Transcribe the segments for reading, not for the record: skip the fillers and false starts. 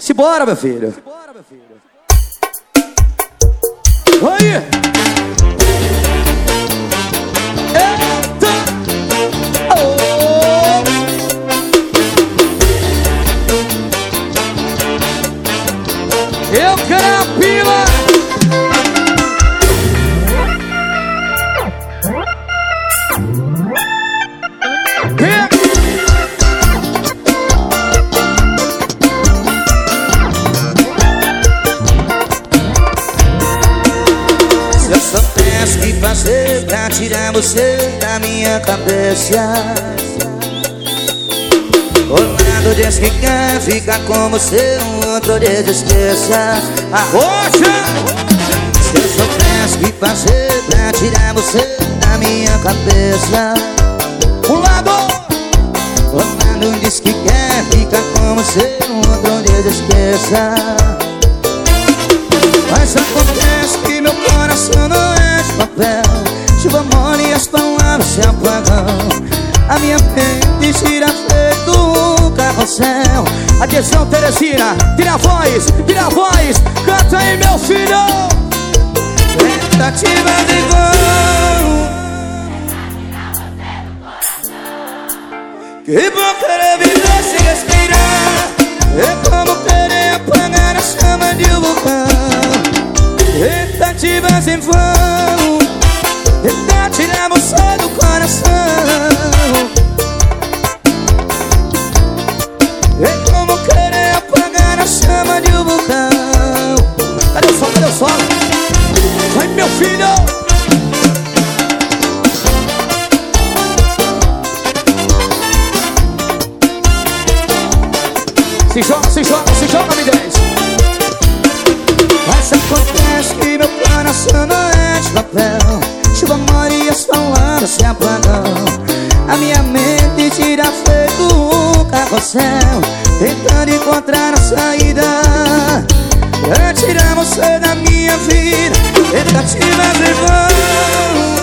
Simbora, meu filho. Oi! Eita! Oh! Eu quero a pila! Se eu soubesse o que fazer pra tirar você da minha cabeça, o lado diz que quer ficar com você, o outro diz esqueça. Rocha! Se eu soubesse o que fazer pra tirar você da minha cabeça, Um lado! o lado diz que quer ficar com você, o outro diz esqueça. Mas acontece que meu coração não é de papel, chuva mole e as palavras se apagam. A minha mente gira feito um carrossel. Atenção, Teresina, tira a voz, canta aí, meu filho! Tentativa de gol. Que bom querer viver sem respirar, é como querer apagar a chama de um vulcão. Tentativas em vão, tentar tirar você do coração. É como querer apagar a chama de um vulcão. Cadê o sol, cadê o sol? Vai, meu filho! Se joga, me desce. Mas acontece que meu coração não é de papel, chuva mole e as palavras se apagam. A minha mente tira feito um carrossel, tentando encontrar a saída pra tirar você da minha vida. Tentativas em vão.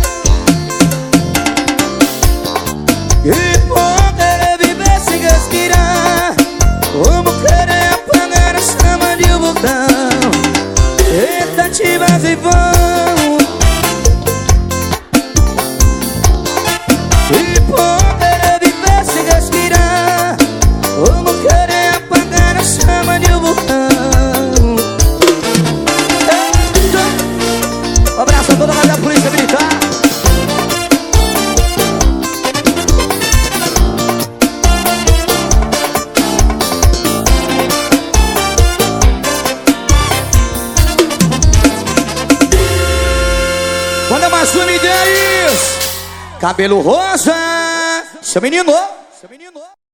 Que bom querer viver sem respirar, como querer apagar a chama de um vulcão. Tentativas em vão. Que bom querer viver sem respirar, como querer apagar a chama de um vulcão. Um abraço a toda a galera da Polícia Militar. Manda mais uma ideia, cabelo rosa, seu menino.